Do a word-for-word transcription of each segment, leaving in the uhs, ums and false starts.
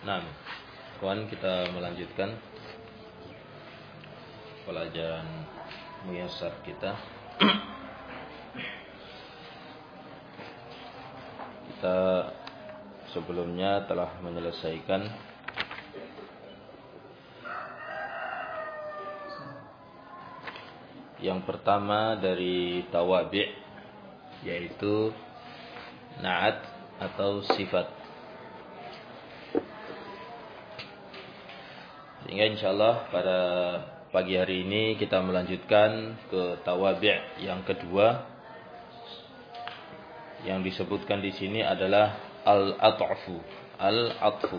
Nah, kawan, kita melanjutkan pelajaran Muyassar kita. Kita sebelumnya telah menyelesaikan yang pertama dari tawabi', yaitu na'at atau sifat. Sehingga insyaallah pada pagi hari ini kita melanjutkan ke tawabi' yang kedua. Yang disebutkan di sini adalah al-at'fu, al-atfu.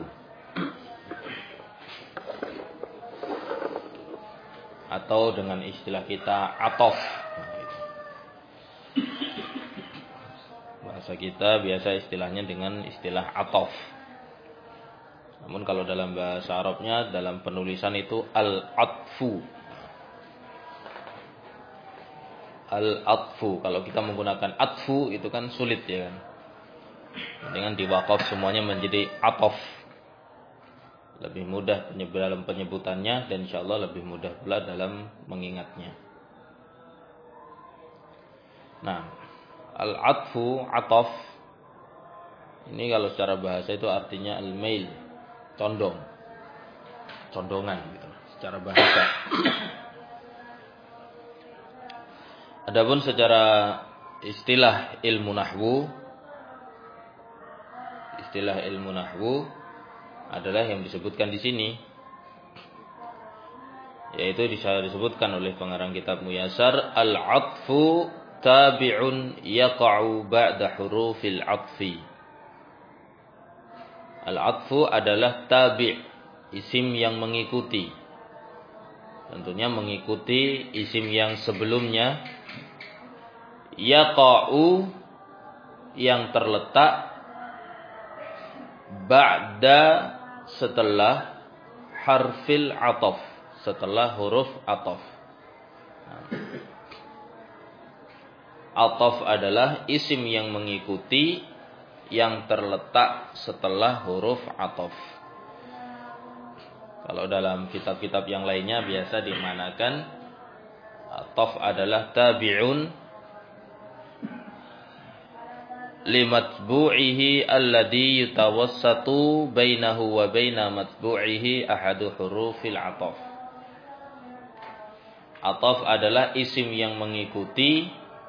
Atau dengan istilah kita atof. Bahasa kita biasa istilahnya dengan istilah atof. Namun kalau dalam bahasa Arabnya, dalam penulisan itu al-atfu. Al-atfu. Kalau kita menggunakan atfu itu kan sulit ya kan. Dengan diwaqaf semuanya menjadi atof. Lebih mudah dalam penyebutannya dan insyaallah lebih mudah pula dalam mengingatnya. Nah, al-atfu, atof. Ini kalau secara bahasa itu artinya al-mail, condong. Condongan gitu secara bahasa. Adapun secara istilah ilmu nahwu, istilah ilmu nahwu adalah yang disebutkan di sini, yaitu disebutkan oleh pengarang kitab Muyassar, al-'atfu tabi'un yaqa'u ba'da hurufil 'atfi. Al-'atfu adalah tabi', isim yang mengikuti. Tentunya mengikuti isim yang sebelumnya. Yaqa'u, yang terletak ba'da, setelah harfil 'athaf, setelah huruf 'athaf. Ataf adalah isim yang mengikuti, yang terletak setelah huruf 'athaf. Kalau dalam kitab-kitab yang lainnya biasa dimanakan ataf adalah tabi'un limatbu'ihi alladhi yutawassatu bainahu wa baina matbu'ihi ahadu hurufil 'athaf. Ataf adalah isim yang mengikuti,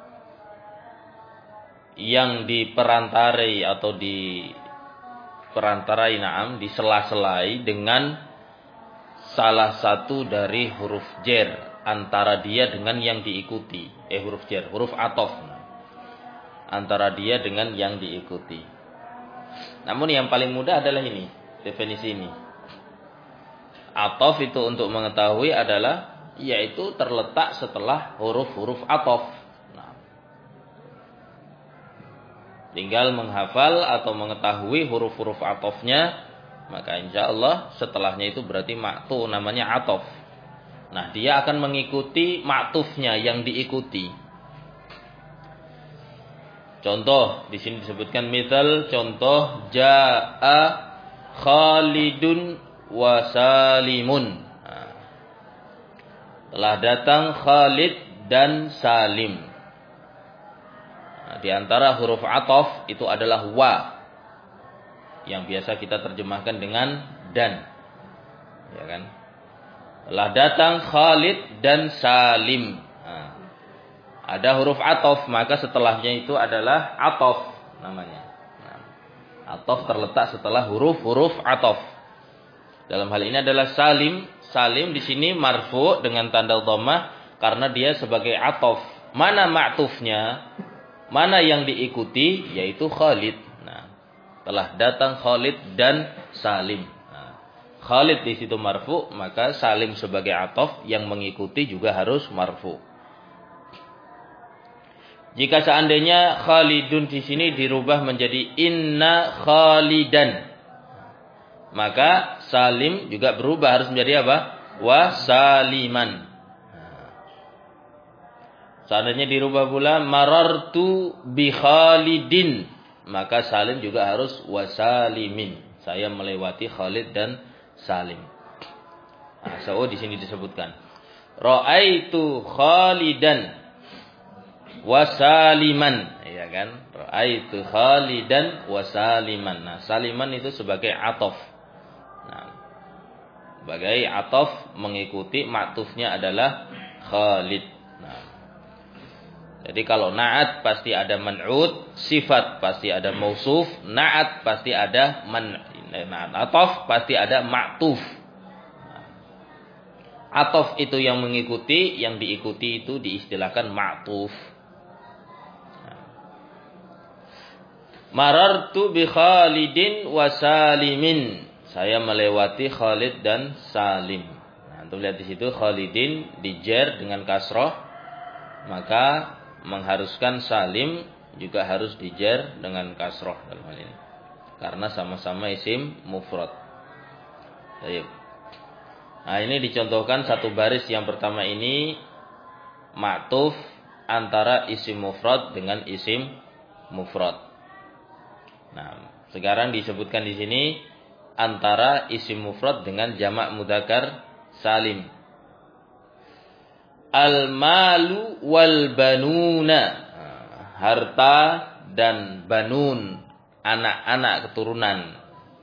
yang diperantarai atau diperantarai, na'am, disela-selai dengan salah satu dari huruf jar antara dia dengan yang diikuti. Eh huruf jar, huruf ataf. Antara dia dengan yang diikuti. Namun yang paling mudah adalah ini, definisi ini. Ataf itu untuk mengetahui adalah yaitu terletak setelah huruf-huruf ataf. Nah, tinggal menghafal atau mengetahui huruf-huruf atafnya, maka insyaallah setelahnya itu berarti ma'tu, namanya ataf. Nah, dia akan mengikuti ma'tufnya yang diikuti. Contoh di sini disebutkan misal contoh jaa Khalidun wa Salimun. Nah, telah datang Khalid dan Salim. Nah, di antara huruf ataf itu adalah wa, yang biasa kita terjemahkan dengan dan. Ya kan? Telah datang Khalid dan Salim. Nah, ada huruf ataf, maka setelahnya itu adalah ataf namanya. Nah, ataf terletak setelah huruf-huruf ataf. Dalam hal ini adalah Salim. Salim di sini marfu dengan tanda dhammah karena dia sebagai ataf. Mana ma'tufnya? Mana yang diikuti? Yaitu Khalid. Nah, telah datang Khalid dan Salim. Nah, Khalid di situ marfu, maka Salim sebagai ataf yang mengikuti juga harus marfu. Jika seandainya Khalidun di sini dirubah menjadi inna Khalidan, maka Salim juga berubah harus menjadi apa? Wa Saliman. Seandainya dirubah pula marartu bi Khalidin, maka Salim juga harus wa Salimin. Saya melewati Khalid dan Salim. Nah, so di sini disebutkan ra'aitu Khalidan wa Saliman, ya kan? Ra'aitu Khalidan wa Saliman. Nah, Saliman itu sebagai ataf. Nah, sebagai ataf mengikuti ma'tufnya adalah Khalid. Nah, jadi kalau na'at pasti ada man'ud, sifat pasti ada mausuf, na'at pasti ada man, na'at ataf pasti ada ma'tuf. Ataf itu yang mengikuti, yang diikuti itu diistilahkan ma'tuf. Marartu bi Khalidin wa Salimin. Saya melewati Khalid dan Salim. Nah, untuk lihat di situ Khalidin dijer dengan kasroh, maka mengharuskan Salim juga harus dijer dengan kasroh dalam hal ini. Karena sama-sama isim mufrad. Baik. Nah, ini dicontohkan satu baris yang pertama ini ma'tuf antara isim mufrad dengan isim mufrad. Nah, sekarang disebutkan di sini antara isim mufrad dengan jamak mudzakkar salim. Al-malu wal banuna. Harta dan banun, anak-anak keturunan.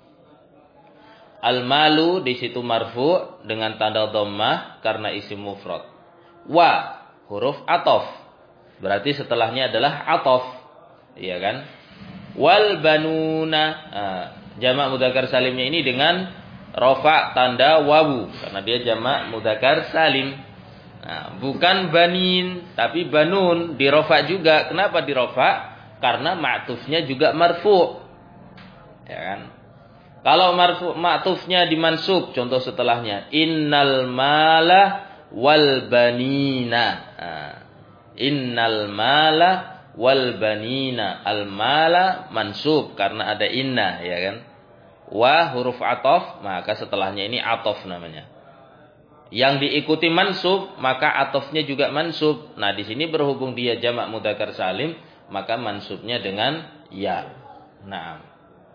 Al-malu di situ marfu dengan tanda dhammah karena isim mufrad. Wa huruf ataf. Berarti setelahnya adalah ataf. Iya kan? Wal banuna. Nah, jamak mudzakkar salimnya ini dengan rafa tanda wawu karena dia jamak mudzakkar salim. Nah, bukan banin tapi banun, di rafa juga. Kenapa di rafa? Karena ma'tufnya juga marfu. Ya kan? Kalau marfu ma'tufnya dimansub, contoh setelahnya innal mala wal banina. Nah, innal mala wal banina. Al mala mansub karena ada inna, ya kan? Wa huruf ataf, maka setelahnya ini ataf namanya. Yang diikuti mansub, maka atafnya juga mansub. Nah, di sini berhubung dia jamak mudzakkar salim, maka mansubnya dengan ya. Nah,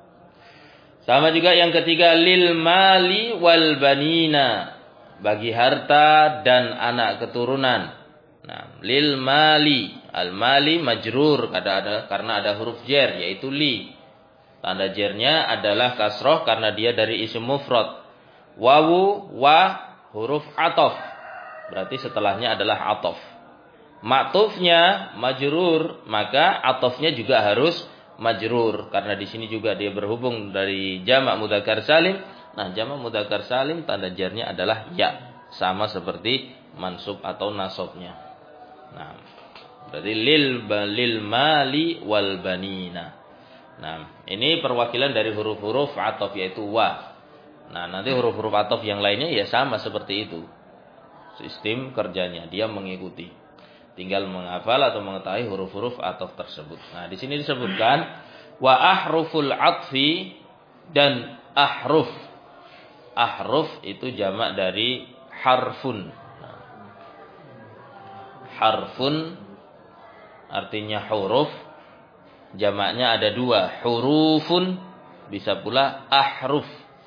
sama juga yang ketiga lil mali wal banina, bagi harta dan anak keturunan. Nah, lil mali, al mali majrur karena ada karena ada huruf jar yaitu li. Tanda jarnya adalah kasroh karena dia dari isim mufrad. Wawu wa huruf ataf. Berarti setelahnya adalah ataf. Ma'tufnya majrur, maka atafnya juga harus majrur karena di sini juga dia berhubung dari jamak mudzakkar salim. Nah, jamak mudzakkar salim tanda jarnya adalah ya, sama seperti mansub atau nasabnya. Nah, berarti lil balil mali wal banina. Nah, ini perwakilan dari huruf-huruf ataf yaitu wa. Nah, nanti huruf-huruf ataf yang lainnya ya sama seperti itu. Sistem kerjanya dia mengikuti. Tinggal menghafal atau mengetahui huruf-huruf ataf tersebut. Nah, di sini disebutkan wa ahruful atfi dan ahruf. Ahruf itu jamak dari harfun. Nah, harfun artinya huruf. Jamaknya ada dua, hurufun, bisa pula ahruf.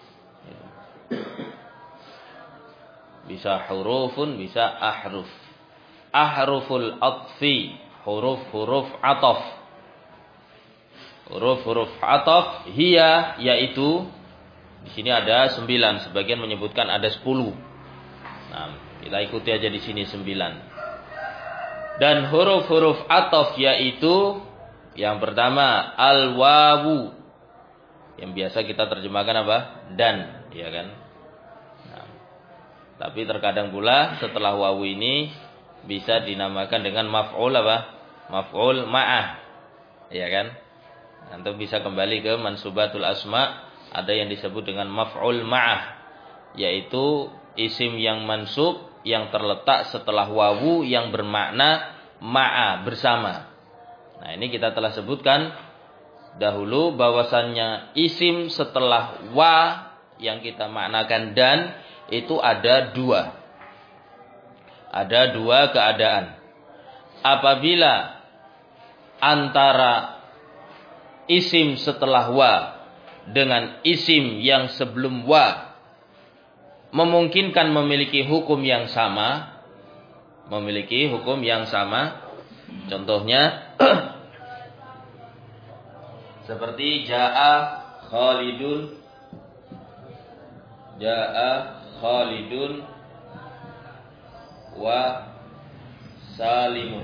Bisa hurufun, bisa ahruf. Ahruful atfi, huruf-huruf ataf. Huruf-huruf ataf hiya, yaitu di sini ada sembilan, sebagian menyebutkan ada sepuluh. Nah, kita ikuti aja di sini sembilan. Dan huruf-huruf ataf yaitu yang pertama al-wawu, yang biasa kita terjemahkan apa? Dan, ya kan? Nah, tapi terkadang pula setelah wawu ini bisa dinamakan dengan maf'ul apa? Maf'ul ma'ah, ya kan? Atau bisa kembali ke mansubatul asma, ada yang disebut dengan maf'ul ma'ah, yaitu isim yang mansub yang terletak setelah wawu yang bermakna ma'a, bersama. Nah, ini kita telah sebutkan dahulu bahwasannya isim setelah wa yang kita maknakan dan itu ada dua. Ada dua keadaan. Apabila antara isim setelah wa dengan isim yang sebelum wa memungkinkan memiliki hukum yang sama, memiliki hukum yang sama. Contohnya seperti jaa Khalidun, jaa Khalidun wa Salimun.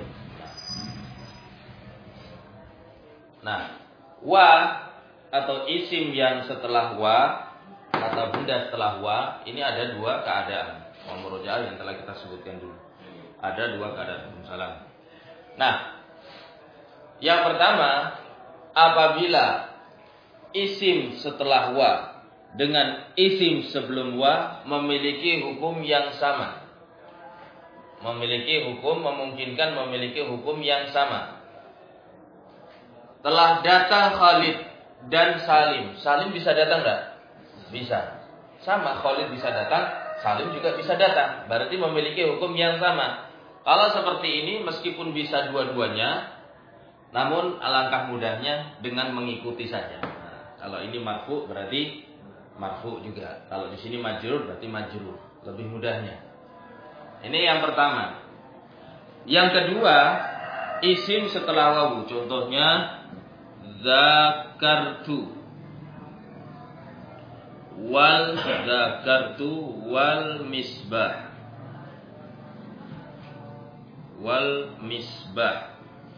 Nah, wa atau isim yang setelah wa, kata bunda setelah wa, ini ada dua keadaan. Murojaah yang telah kita sebutkan dulu. Ada dua keadaan. Salam. Nah, yang pertama, apabila isim setelah wa dengan isim sebelum wa memiliki hukum yang sama. Memiliki hukum, memungkinkan memiliki hukum yang sama. Telah datang Khalid dan Salim. Salim bisa datang enggak? Bisa. Sama, Khalid bisa datang, Salim juga bisa datang. Berarti memiliki hukum yang sama. Kalau seperti ini, meskipun bisa dua-duanya, namun alangkah mudahnya dengan mengikuti saja. Nah, kalau ini marfu berarti marfu juga. Kalau di sini majrur berarti majrur. Lebih mudahnya. Ini yang pertama. Yang kedua, isim setelah wawu. Contohnya zakartu wal zakartu wal misbah. Wal misbah.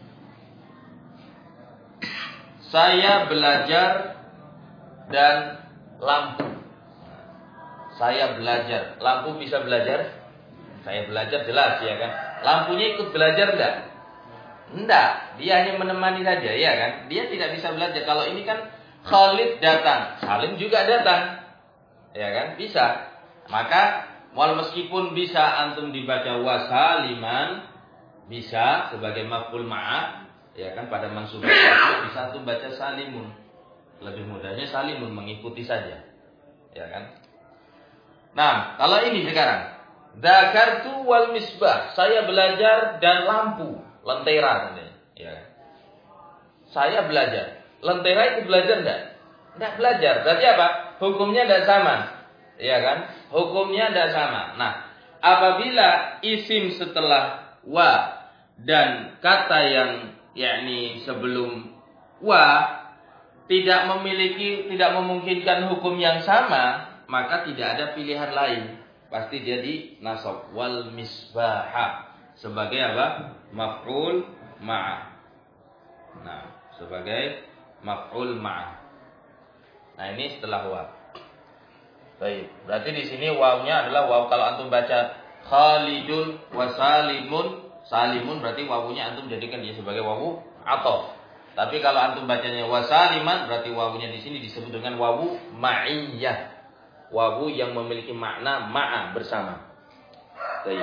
Saya belajar dan lampu. Saya belajar. Lampu bisa belajar? Saya belajar jelas ya kan. Lampunya ikut belajar enggak? Enggak. Dia hanya menemani saja ya kan. Dia tidak bisa belajar. Kalau ini kan Khalid datang, Salim juga datang. Ya kan? Bisa. Maka wal meskipun bisa antum dibaca wasaliman, bisa sebagai maf'ul ma'a, ya kan, pada mansub bisa antum baca salimun. Lebih mudahnya salimun, mengikuti saja. Ya kan? Nah, kalau ini sekarang Dzakartu wal misbah, saya belajar dan lampu, lentera katanya. Ya. Saya belajar. Lentera itu belajar enggak? Enggak belajar. Berarti apa? Hukumnya enggak sama. Ya kan? Hukumnya enggak sama. Nah, apabila isim setelah wa dan kata yang yakni sebelum wa tidak memiliki, tidak memungkinkan hukum yang sama, maka tidak ada pilihan lain. Pasti jadi nasab wal misbaha sebagai apa? Maf'ul ma'a. Nah, sebagai maf'ul ma'a. Nah, ini setelah waw. Baik, berarti di sini wawnya adalah waw. Kalau antum baca Khalidun wa Salimun, Salimun berarti wawunya antum jadikan dia sebagai wawu ataf. Tapi kalau antum bacanya wa Saliman berarti wawunya di sini disebut dengan wawu ma'iyyah. Wawu yang memiliki makna ma'a, bersama. Baik.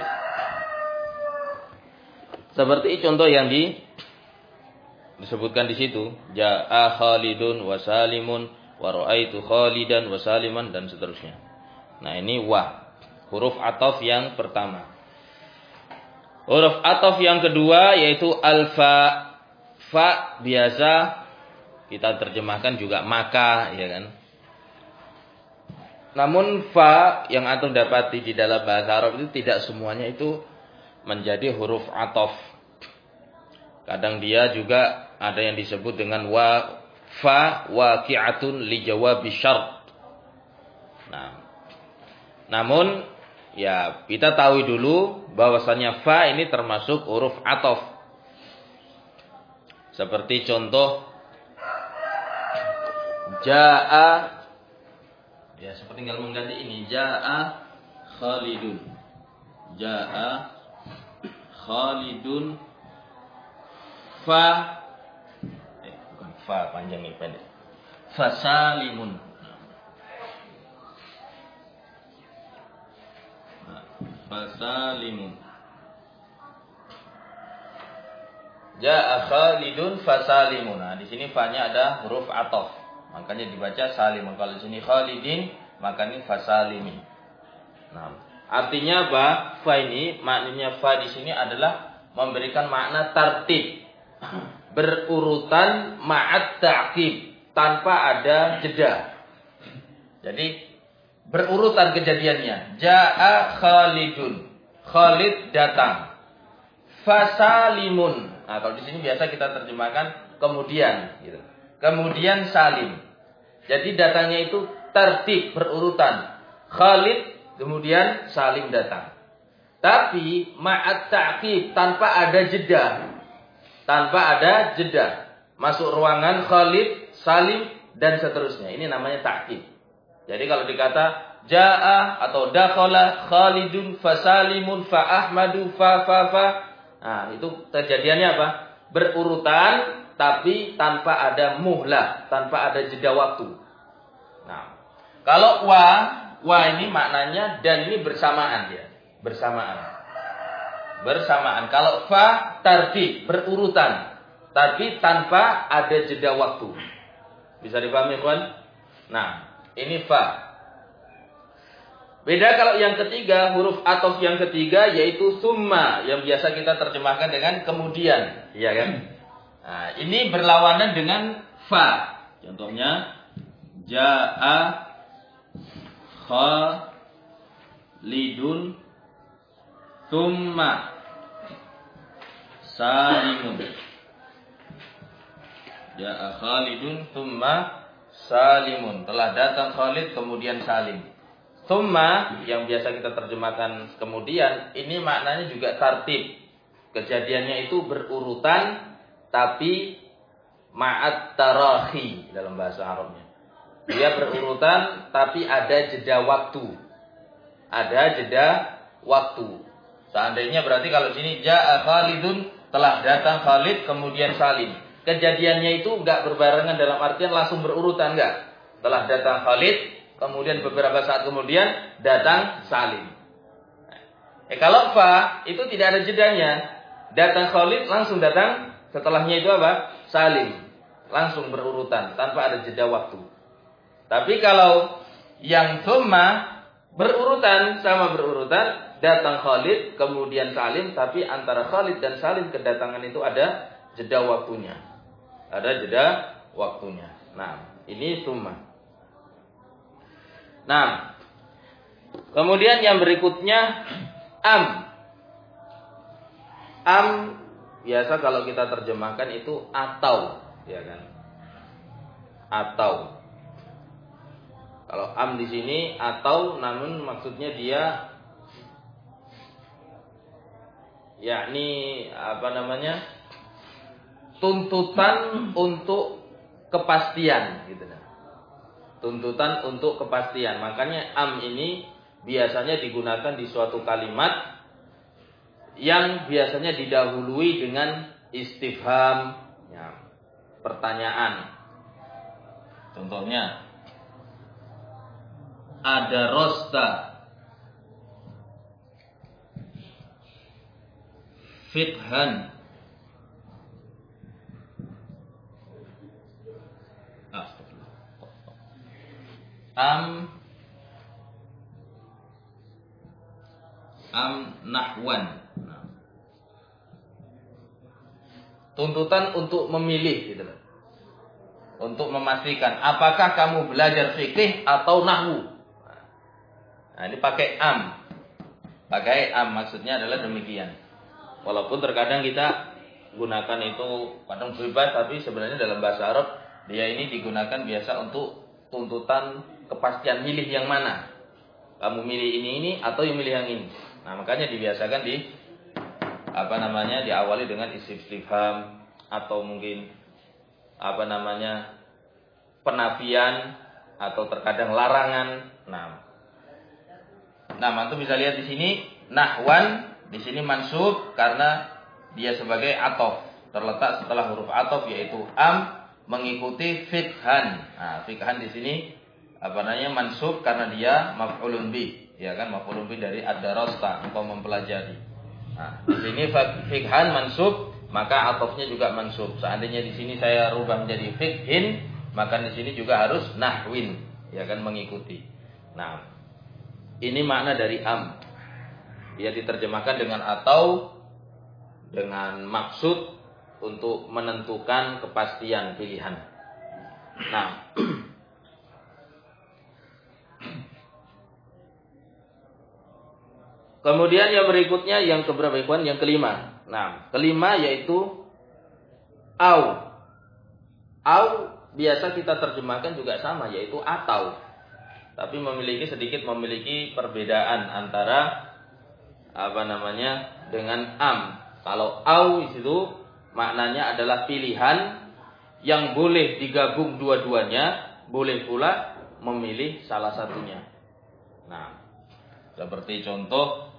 Seperti contoh yang di disebutkan di situ, jaa Khalidun wa Salimun wa ra'aitu Khalidan wa Saliman dan seterusnya. Nah, ini wa, huruf ataf yang pertama. Huruf ataf yang kedua yaitu alfa. Fa biasa kita terjemahkan juga maka, ya kan? Namun fa yang antum dapati di dalam bahasa Arab itu tidak semuanya itu menjadi huruf ataf. Kadang dia juga ada yang disebut dengan wa fa waqi'atun li jawabi syart. Nah, namun ya kita tahu dulu bahwasanya fa ini termasuk huruf ataf. Seperti contoh jaa, ya seperti tinggal mengganti ini, jaa Khalidun. Jaa Khalidun fa eh bukan fa, panjang ini pendek. Fasalimun. Nah, fasalimun. Jaa Khalidun fasalimun. Nah, di sini fa-nya ada huruf ataf. Makanya dibaca salimun. Kalau di sini Khalidin, maka ini fasalimin. Nah, artinya apa? Fa ini, maknanya fa di sini adalah memberikan makna tartib, berurutan ma'at ta'qib, tanpa ada jeda. Jadi berurutan kejadiannya. Ja'a Khalidun. Khalid datang. Fasalimun. Nah, kalau di sini biasa kita terjemahkan kemudian gitu. Kemudian Salim. Jadi datangnya itu tertib berurutan. Khalid kemudian Salim datang. Tapi ma'at ta'qib, tanpa ada jeda. Tanpa ada jeda. Masuk ruangan Khalid, Salim dan seterusnya. Ini namanya ta'qib. Jadi kalau dikata Ja'a atau dakhala Khalidun fasalimun fa Ahmadu fa fa fa. Nah, itu kejadiannya apa? Berurutan tapi tanpa ada muhlah, tanpa ada jeda waktu. Nah, kalau wa, wa ini maknanya dan ini bersamaan dia, bersamaan. Bersamaan. Kalau fa tartib, berurutan, tapi tanpa ada jeda waktu. Bisa dipahami, kawan? Nah, ini fa. Beda kalau yang ketiga, huruf ataf yang ketiga yaitu summa yang biasa kita terjemahkan dengan kemudian, iya kan? Nah, ini berlawanan dengan fa. Contohnya Ja'a Khalidun Thumma Salimun. Ja'a Khalidun Thumma Salimun. Telah datang Khalid kemudian Salim. Thumma yang biasa kita terjemahkan kemudian, ini maknanya juga tartib. Kejadiannya itu berurutan tapi ma'at tarahi dalam bahasa Arabnya. Dia berurutan tapi ada jeda waktu. Ada jeda waktu. Seandainya berarti kalau sini Ja'a Khalidun, telah datang Khalid kemudian Salim. Kejadiannya itu enggak berbarengan dalam artian langsung berurutan, enggak. Telah datang Khalid kemudian beberapa saat kemudian datang Salim. Eh kalau fa itu tidak ada jedanya. Datang Khalid langsung datang, setelahnya itu apa? Salim. Langsung berurutan tanpa ada jeda waktu. Tapi kalau yang thumma berurutan, sama berurutan, datang Khalid kemudian Salim, tapi antara Khalid dan Salim kedatangan itu ada jeda waktunya. Ada jeda waktunya. Nah, ini thumma. Nah, kemudian yang berikutnya am. Am biasa kalau kita terjemahkan itu atau, ya kan? Atau. Kalau am di sini atau, namun maksudnya dia yakni apa namanya? Tuntutan untuk kepastian gitu. Tuntutan untuk kepastian. Makanya am ini biasanya digunakan di suatu kalimat yang biasanya didahului dengan istifham, ya, pertanyaan. Contohnya ada rosta fithan am am nahwan. Nah. Tuntutan untuk memilih gitu loh. Untuk memastikan apakah kamu belajar fikih atau nahwu. Nah, ini pakai am. Pakai am maksudnya adalah demikian. Walaupun terkadang kita gunakan itu kadang bebas, tapi sebenarnya dalam bahasa Arab dia ini digunakan biasa untuk tuntutan kepastian milih yang mana. Kamu milih ini ini atau yang milih yang ini. Nah, makanya dibiasakan di apa namanya diawali dengan istifham atau mungkin apa namanya penafian atau terkadang larangan. Nah, nah, mantu bisa lihat di sini nahwan di sini mansub karena dia sebagai atof, terletak setelah huruf atof yaitu am mengikuti fikhan. Nah, fikhan di sini apa namanya mansub karena dia maf'ulun bi, ya kan, maf'ulun bi dari ad-darasta, engkau mempelajari. Nah, di sini fikhan mansub, maka atofnya juga mansub. Seandainya di sini saya rubah menjadi fikhin, maka di sini juga harus nahwin, ya kan, mengikuti. Nah, ini makna dari am. Dia diterjemahkan dengan atau dengan maksud untuk menentukan kepastian pilihan. Nah, kemudian yang berikutnya yang keberapa ikhwan? Yang kelima. Nah, kelima yaitu au. Au biasa kita terjemahkan juga sama, yaitu atau. Tapi memiliki sedikit memiliki perbedaan antara apa namanya dengan am. Kalau au itu maknanya adalah pilihan yang boleh digabung dua-duanya, boleh pula memilih salah satunya. Nah, seperti contoh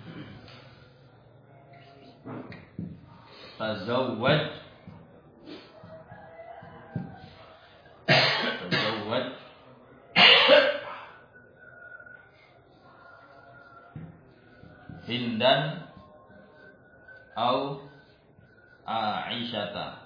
tazawwaj tazawwaj Hindan au Aisyata.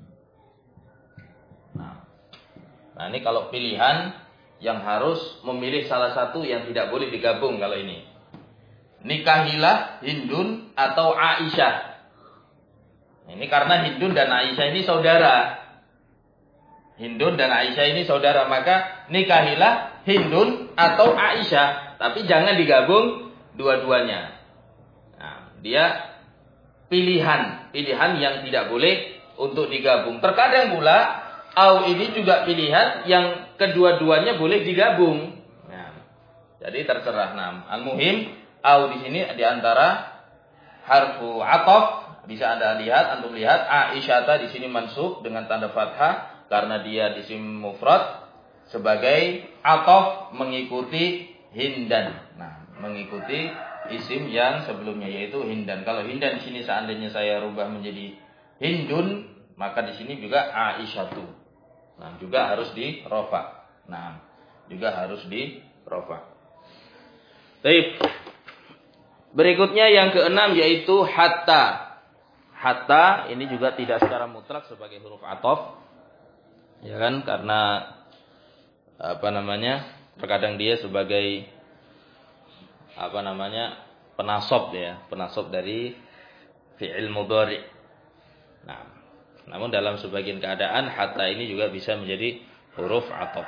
Nah, nah ini kalau pilihan yang harus memilih salah satu yang tidak boleh digabung kalau ini. Nikahilah Hindun atau Aisyah. Ini karena Hindun dan Aisyah ini saudara. Hindun dan Aisyah ini saudara, maka nikahilah Hindun atau Aisyah, tapi jangan digabung dua-duanya. Nah, dia pilihan, pilihan yang tidak boleh untuk digabung. Terkadang pula au ini juga pilihan yang kedua-duanya boleh digabung. Nah, jadi terserah. Nah, al-muhim au di sini di antara harfu ataf bisa Anda lihat, antum lihat Aisyata di sini mansub dengan tanda fathah karena dia isim mufrad sebagai ataf mengikuti Hindan. Nah, mengikuti isim yang sebelumnya yaitu Hindan. Kalau Hindan di sini seandainya saya rubah menjadi Hindun, maka di sini juga Aisyatu. Nah, juga harus di rofa. Nah, juga harus di rofa. Baik. Berikutnya yang keenam yaitu hatta. Hatta ini juga tidak secara mutlak sebagai huruf ataf. Ya kan? Karena apa namanya? Terkadang dia sebagai apa namanya penasab ya, penasab dari fi'il mudhari. Nah, namun dalam sebagian keadaan hatta ini juga bisa menjadi huruf ataf.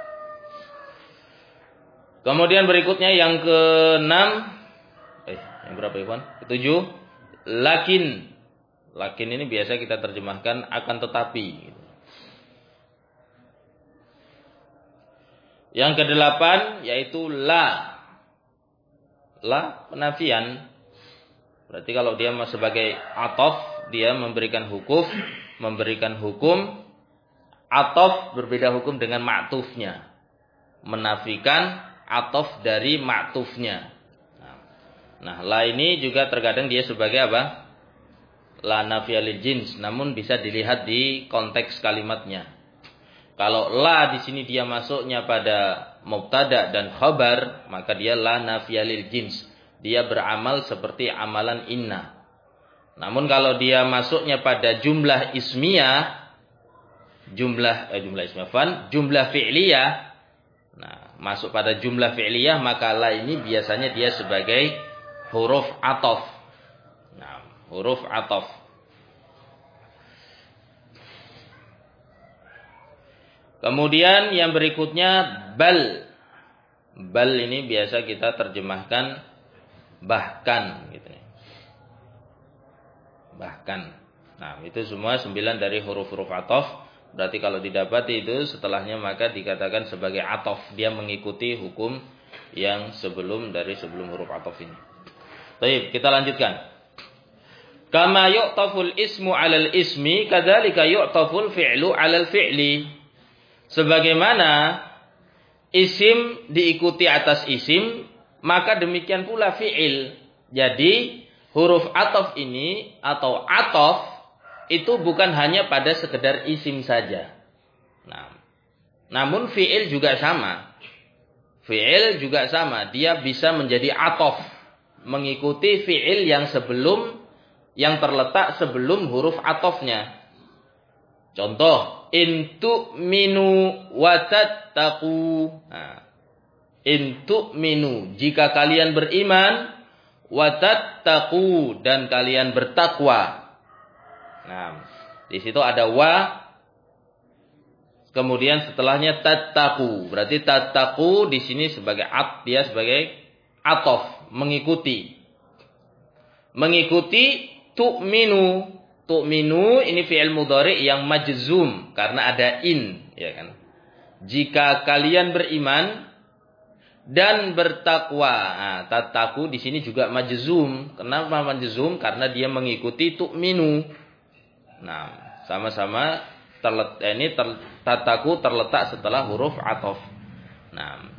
Kemudian berikutnya yang keenam, eh yang berapa Ikhwan? Ketujuh, lakin. Lakin ini biasa kita terjemahkan akan tetapi. Yang kedelapan yaitu la. La penafian. Berarti kalau dia sebagai ataf, dia memberikan hukum, memberikan hukum. Ataf berbeda hukum dengan ma'tufnya. Menafikan ataf dari ma'tufnya. Nah, nah, la ini juga terkadang dia sebagai apa? La nafiyah lil jins, namun bisa dilihat di konteks kalimatnya. Kalau la di sini dia masuknya pada mubtada dan khabar, maka dia la nafiyah lil jins. Dia beramal seperti amalan inna. Namun kalau dia masuknya pada jumlah ismiyah, jumlah eh, jumlah ismiyah fan, jumlah fi'liyah. Nah, masuk pada jumlah fi'liyah, maka la ini biasanya dia sebagai huruf ataf. Nah, huruf ataf. Kemudian yang berikutnya bal. Bal ini biasa kita terjemahkan bahkan gitu. Bahkan. Nah, itu semua sembilan dari huruf-huruf ataf. Berarti kalau didapati itu setelahnya maka dikatakan sebagai ataf. Dia mengikuti hukum yang sebelum dari sebelum huruf ataf ini. Baik, kita lanjutkan. Kama yu'taful ismu 'alal ismi, kadzalika yu'taful fi'lu 'alal fi'li. Sebagaimana isim diikuti atas isim, maka demikian pula fi'il. Jadi huruf ataf ini atau ataf itu bukan hanya pada sekedar isim saja. Nah, namun fi'il juga sama. Fi'il juga sama. Dia bisa menjadi ataf, mengikuti fi'il yang sebelum, yang terletak sebelum huruf atafnya. Contoh, in tu'minu wa tattaqu. Nah, in tu'minu, jika kalian beriman, wa tattaqu, dan kalian bertakwa. Nah, di situ ada wa Kemudian setelahnya tattaqu. Berarti tattaqu di sini sebagai at, dia sebagai atof, mengikuti. Mengikuti tu'minu. Tu'minu ini fi'il mudhari yang majzum karena ada in, ya kan? Jika kalian beriman dan bertakwa. Nah, tattaqu di sini juga majzum. Kenapa majzum? Karena dia mengikuti tu'minu. Nah, sama-sama terlet ini ter, tattaqu terletak setelah huruf athof. Nah,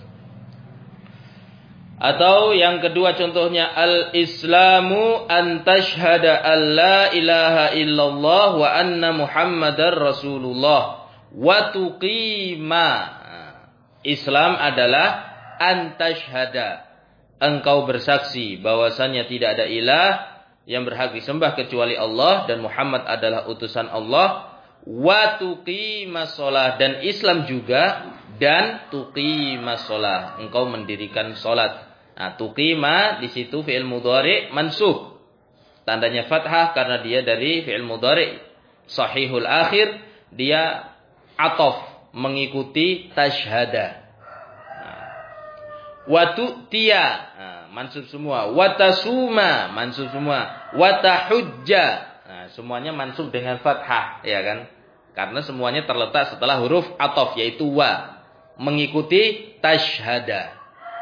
atau yang kedua contohnya al-islamu an tashhada an la ilaha illallah wa anna muhammadar rasulullah wa tuqima. Islam adalah an tashhada, engkau bersaksi bahwasannya tidak ada ilah yang berhak disembah kecuali Allah dan Muhammad adalah utusan Allah, wa tuqimas shalah, dan Islam juga, dan tuqimas shalah, engkau mendirikan salat. Nah, tuqima di situ fi'il mudhari mansub. Tandanya fathah karena dia dari fi'il mudhari sahihul akhir, dia ataf mengikuti tashhada. Nah, wa tu'tiya, nah, mansub semua. Wa tasuma, mansub semua. Wa tahujja, nah, semuanya mansub dengan fathah, ya kan? Karena semuanya terletak setelah huruf ataf yaitu wa, mengikuti tashhada.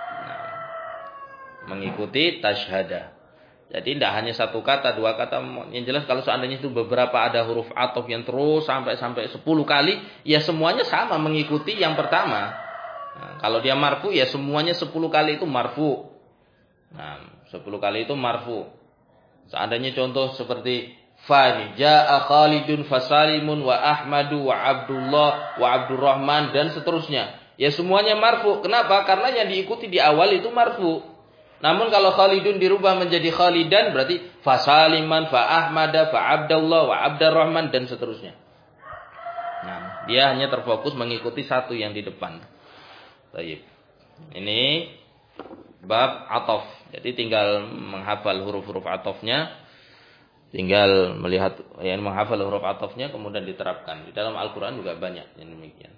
Mengikuti tashhada. Jadi tidak hanya satu kata, dua kata. Yang jelas kalau seandainya itu beberapa ada huruf ataf yang terus sampai sampai sepuluh kali, ya semuanya sama mengikuti yang pertama. Nah, kalau dia marfu, ya semuanya sepuluh kali itu marfu. Nah, sepuluh kali itu marfu. Seandainya contoh seperti Fani jaa Khalidun fasalimun wa Ahmadu wa Abdullah wa Abdurrahman dan seterusnya. Ya semuanya marfu. Kenapa? Karena yang diikuti di awal itu marfu. Namun kalau Khalidun dirubah menjadi Khalidan berarti fasaliman, fa Ahmada, fa Abdullah, wa Abdurrahman dan seterusnya. Nah, dia hanya terfokus mengikuti satu yang di depan. Baik. Ini bab ataf. Jadi tinggal menghafal huruf-huruf atafnya, tinggal melihat yang menghafal huruf atafnya kemudian diterapkan. Di dalam Al-Qur'an juga banyak yang demikian.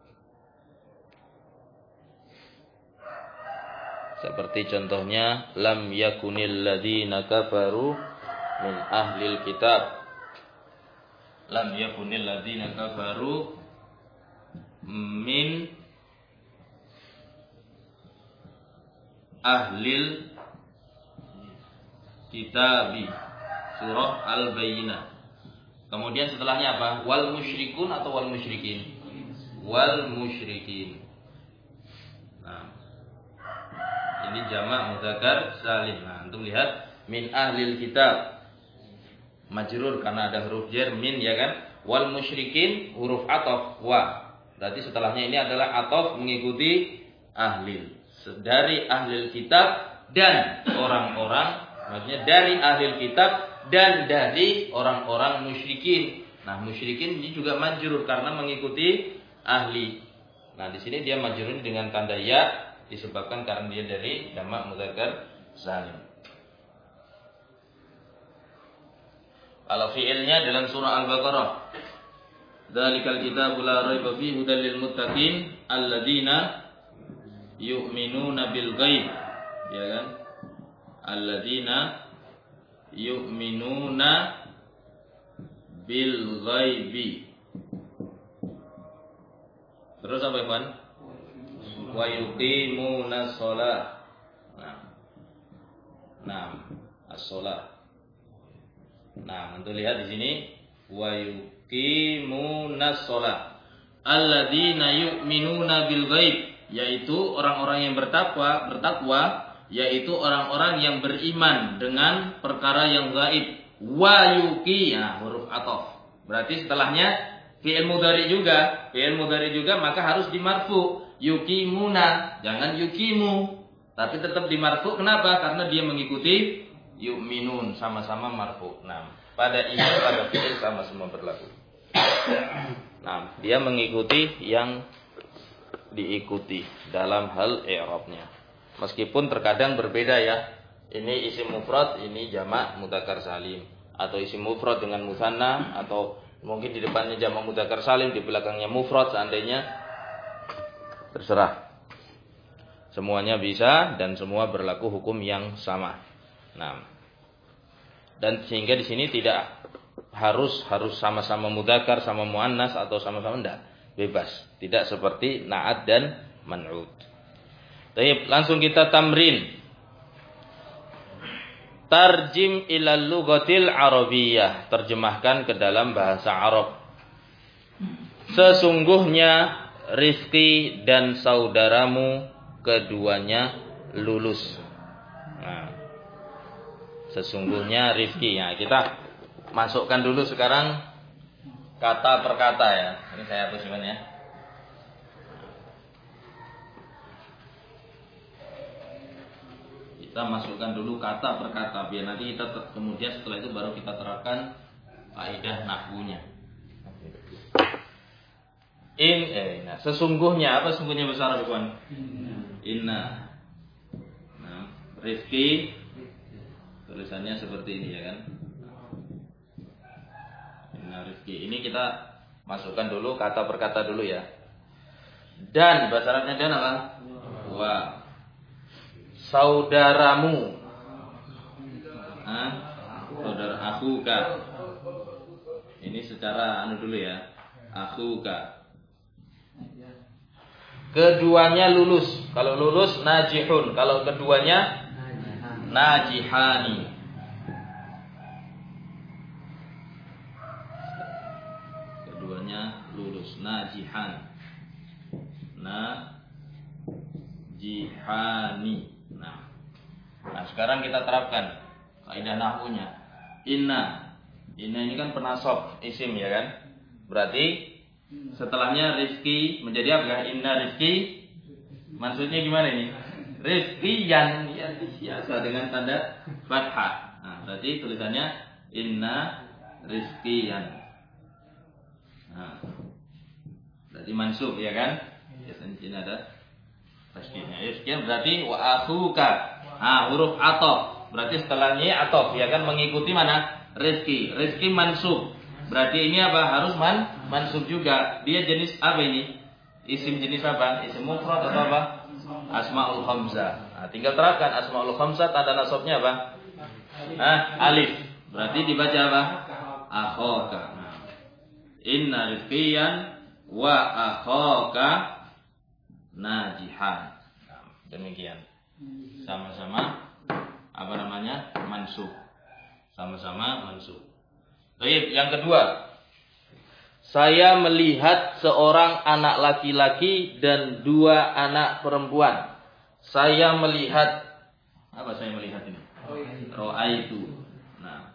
Seperti contohnya lam yakunil ladzina kafaru min ahlil kitab. Lam yakunil ladzina kafaru min ahlil kitabi. Surah Al-Bayyinah. Kemudian setelahnya apa? Wal musyrikun atau wal musyrikin? Wal musyrikin. Nah, ini jamak mudzakkar salim. Nah, antum lihat min ahlil kitab. Majrur karena ada huruf jar min, ya kan? Wal musyrikin huruf ataf wa. Berarti setelahnya ini adalah ataf mengikuti ahlil. Dari ahlil kitab dan orang-orang, maksudnya dari ahlil kitab dan dari orang-orang musyrikin. Nah, musyrikin ini juga majrur karena mengikuti ahli. Nah, di sini dia majrur dengan tanda ya disebabkan karena dia dari jamak mudzakkar salim. Kalau fi'ilnya dalam surah Al-Baqarah, dzalikal kitabu la raiba fihi hudal lil muttaqin alladzina yu'minuna bil ghaib, ya kan? Alladzina yu'minuna bil ghaibi. Terus apa, Ikhwan? Wa yuqimuna shalah. Nah. Nah, as-shalah. Nah, untuk lihat di sini wa yuqimuna shalah. Alladzina yu'minuna bil ghaib, yaitu orang-orang yang bertakwa, bertakwa yaitu orang-orang yang beriman dengan perkara yang gaib. Wa yuqi, nah, huruf ataf. Berarti setelahnya fi'il mudhari juga, fi'il mudhari juga maka harus dimarfu. Yuqimuna, jangan yuqimu, tapi tetap dimarfu. Kenapa? Karena dia mengikuti yu'minun, sama-sama marfu. Nah, pada iman pada fi'il sama semua berlaku. Nah, dia mengikuti yang diikuti dalam hal i'rabnya. Meskipun terkadang berbeda, ya. Ini isim mufrad, ini jamak mudzakkar salim, atau isim mufrad dengan musanna, atau Mungkin di depannya jamak mudzakkar salim, di belakangnya mufrad seandainya. Terserah. Semuanya bisa dan semua berlaku hukum yang sama. Nah, dan sehingga di sini tidak harus harus sama-sama mudzakkar sama muannas atau sama-sama enggak, bebas. Tidak seperti na'at dan man'ud. Baik, langsung kita tamrin. Tarjim ilal lughatil arabiyyah, terjemahkan ke dalam bahasa Arab. Sesungguhnya Rizki dan saudaramu keduanya lulus. Nah, sesungguhnya Rizki. Nah, kita masukkan dulu sekarang kata per kata ya. Ini saya hapuskan ya. Kita masukkan dulu kata per kata biar nanti kita kemudian setelah itu baru kita terapkan kaidah nahwunya. In eh nah, sesungguhnya apa sesungguhnya besar bukan? Inna. Nah, Rizki tulisannya seperti ini ya kan? Inna Rizki. Ini kita masukkan dulu kata per kata dulu ya. Dan bahasa Arabnya dan apa? Wa. Saudaramu. Hah? Saudara akhuka. Ini secara anu dulu ya. Akhuka. Keduanya lulus. Kalau lulus najihun. Kalau keduanya najihani. Keduanya lulus. Najihan. Najihani. Nah. Nah, sekarang kita terapkan kaidah nahwunya. Inna. Inna ini kan penasab isim ya kan? Berarti setelahnya Rizki menjadi apa? Inna Rizki. Maksudnya gimana ini? Rizkiyan ya biasa dengan tanda fathah. Nah, berarti tulisannya Inna Rizkiyan. Nah, berarti mansub ya kan? Biasanya sini ada rizkinya. Rizkiyan berarti wa akhuka. Nah, huruf atof. Berarti setelahnya atof ya kan mengikuti mana? Rizki. Rizki mansub. Berarti ini apa? Harus man mansub juga. Dia jenis apa ini? Isim jenis apa? Isim mufrad atau apa? Asmaul khamsah. Nah, tinggal terapkan asmaul khamsah tanda nasabnya apa? Nah, alif. Berarti dibaca apa? Akhaka. Nah, inna rizqiyan wa akhaka najihan. Nah, demikian. Sama-sama apa namanya? Mansub. Sama-sama mansub. Baik, yang kedua. Saya melihat seorang anak laki-laki dan dua anak perempuan. Saya melihat apa saya melihat ini? Ra'aitu. Nah.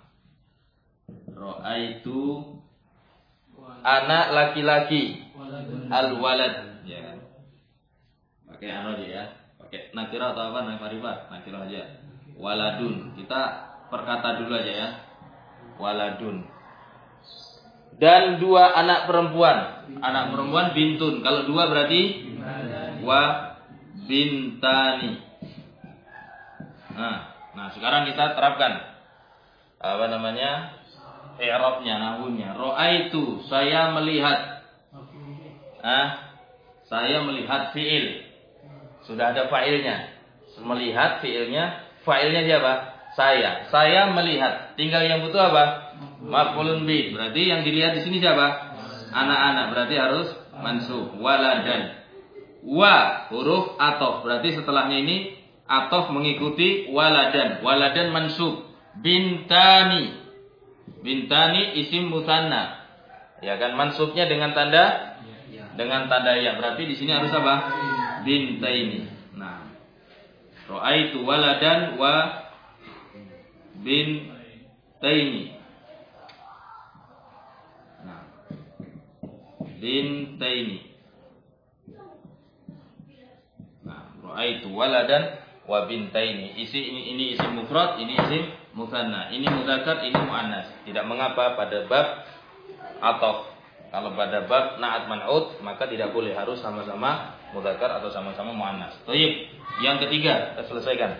Ra'aitu anak laki-laki. Al-walad, ya. Pakai anu aja ya. Pakai nakirah atau apa? Nakirah, nakirah aja. Waladun. Kita perkata dulu aja ya. Waladun. Dan dua anak perempuan. Anak perempuan bintun. Kalau dua berarti wa bintani. Nah, nah sekarang kita terapkan apa namanya? I'rabnya, nahwunya. Ra'aitu, saya melihat. Ah, saya melihat fi'il. Sudah ada fa'ilnya. Melihat fi'ilnya, fa'ilnya siapa? Saya. Saya melihat. Tinggal yang butuh apa? Maf'ulun bi. Berarti yang dilihat di sini siapa? Anak-anak. Berarti harus mansub. Waladan. Wa huruf atof. Berarti setelahnya ini atof mengikuti waladan. Waladan mansub. Bintani. Bintani isim musanna. Ya kan mansubnya dengan tanda dengan tanda ya. Berarti di sini harus apa? Bintaini. Nah. Ra'aitu waladan wa bintaini. Bintaini. Nah, ra'aitu waladan wa bintaini. Isi ini ini isim mufrad, ini isim mutsanna. Ini mudzakkar, ini muannas. Tidak mengapa pada bab ataf. Kalau pada bab na'at man'ud maka tidak boleh, harus sama-sama mudzakkar atau sama-sama muannas. Baik. Yang ketiga, kita selesaikan.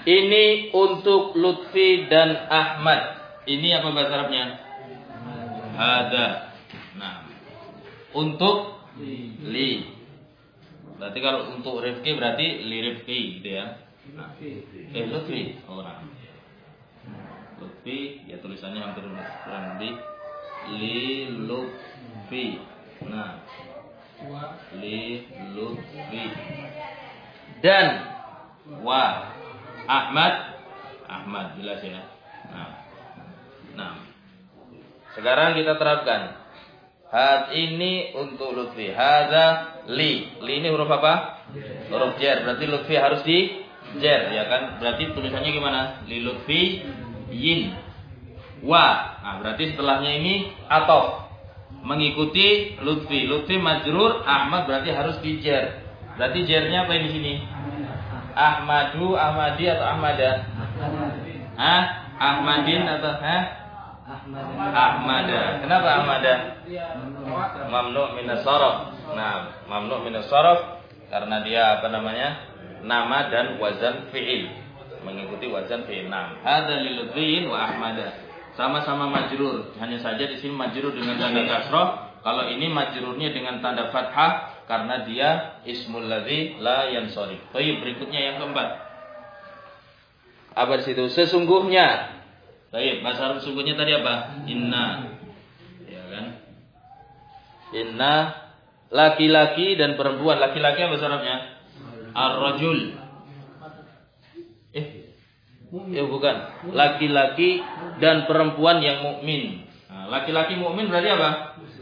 Ini untuk Lutfi dan Ahmad. Ini apa bahasa Arabnya? hada. Nah, untuk li. Berarti kalau untuk Rifki berarti li Rifki gitu ya. Nah, eh Lutfi. Oh, nah. Lutfi ya tulisannya hampir kurang lebih li Lutfi. Nah, li Lutfi. Dan wa Ahmad Ahmad jelas ya. Nah. Nah. Sekarang kita terapkan. Had ini untuk Lutfi. Hadza li. Li ini huruf apa? Huruf jar. Berarti Lutfi harus di jar ya kan? Berarti tulisannya gimana? Li Lutfi yin. Wa. Nah, berarti setelahnya ini atof. Mengikuti Lutfi. Lutfi majrur, Ahmad berarti harus di jar. Berarti jarnya apa di sini? Ahmadu, Ahmadi atau Ahmada? Hah? Ahmadin atau hah? Ahmada. Kenapa Ahmada? Mamnu minas saraf. Nah, mamnu minas saraf karena dia apa namanya? Nama dan wazan fi'il. Mengikuti wazan fi'il. Nah, hadza lil Lutfiyin wa Ahmada. Sama-sama majrur. Hanya saja di sini majrur dengan tanda kasrah. Kalau ini majrurnya dengan tanda fathah karena dia ismul ladzi la yansharif. Baik, berikutnya yang keempat. Apa di situ? Sesungguhnya. Baik, bahasa Arab sesungguhnya tadi apa? Inna. Ya kan? Inna laki-laki dan perempuan. Laki-laki apa bahasa Arabnya? Ar-rajul. Eh. Ya bukan. Laki-laki dan perempuan yang mukmin. Nah, laki-laki mukmin berarti apa?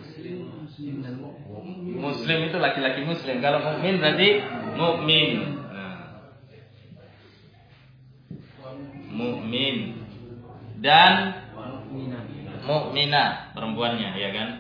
Muslim itu laki-laki muslim. Kalau mukmin berarti mukmin. Nah. Mukmin dan mukminah perempuannya ya kan?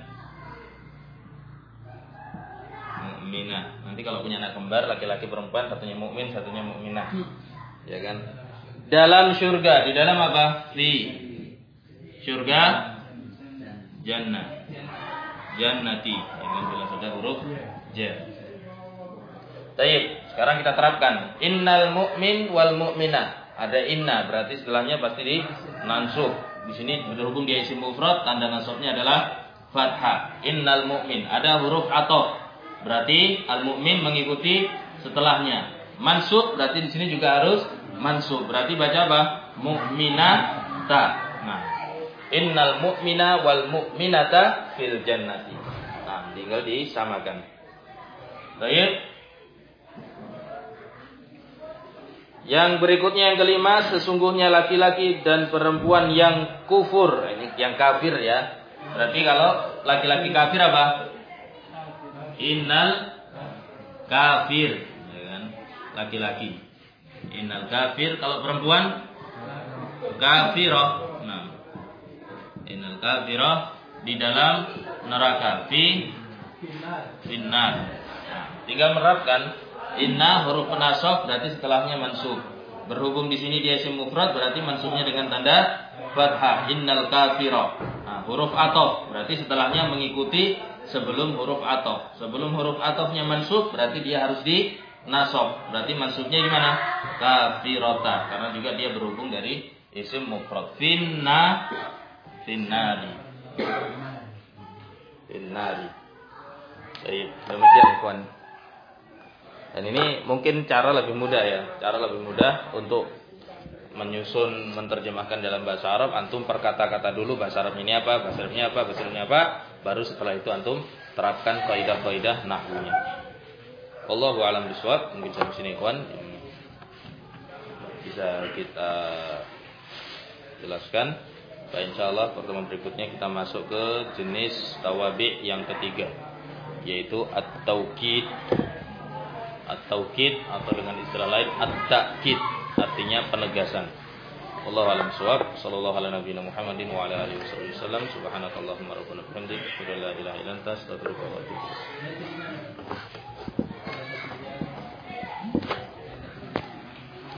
Mukminah. Nanti kalau punya anak kembar laki-laki perempuan, satunya mukmin, satunya mukminah. Ya kan? Dalam surga, di dalam apa? Fi surga jannah. Jannati. Ya kan jelas ada huruf j. Baik, sekarang kita terapkan. Innal mu'min wal mu'minah. Ada inna, berarti setelahnya pasti di mansub. Di sini berhubung dia isim mufrad, tanda nasabnya adalah fathah. Innal mu'min, ada huruf ataf. Berarti al mu'min mengikuti setelahnya. Mansub berarti di sini juga harus mansub. Berarti baca apa? Mu'minata. Nah, innal mu'mina wal mu'minata fil jannati. Nah, tinggal disamakan. Baik. Yang berikutnya yang kelima, sesungguhnya laki-laki dan perempuan yang kufur, ini yang kafir ya. Berarti kalau laki-laki kafir apa? Innal kafir, ya kan? Laki-laki. Innal kafir, kalau perempuan kafirah. Nah. Innal kafirah di dalam neraka fi finnar. Nah, tinggal menerapkan. Inna huruf penasab berarti setelahnya mansub. Berhubung di sini dia isim mufrad berarti mansubnya dengan tanda fathah. Innal kafira. Nah, huruf ataf berarti setelahnya mengikuti sebelum huruf ataf. Sebelum huruf atafnya mansub berarti dia harus di nasab. Berarti mansubnya gimana? Kafirata. Karena juga dia berhubung dari isim mufrad. Finna finnari. Finnari. Baik, demikian kawan. Dan ini mungkin cara lebih mudah ya. Cara lebih mudah untuk menyusun, menerjemahkan dalam bahasa Arab. Antum per kata-kata dulu bahasa Arab ini apa, bahasa Arabnya apa, bahasa Arabnya apa. Baru setelah itu antum terapkan kaidah-kaidah nahwunya. Wallahu a'lam bishawab. Mungkin sampai sini ikhwan bisa kita jelaskan. Baik, insyaallah pertemuan berikutnya kita masuk ke jenis tawabi' yang ketiga, yaitu at-taukid. At-taukid atau dengan istilah lain at-ta'kid, artinya penegasan. Wallahu a'lam bishawab. Shallallahu ala nabiyina Muhammadin wa ala alihi wasallam. Subhanakallahumma rabbana bihamdika asyhadu an la ilaha illa anta astaghfiruka wa atubu ilaik.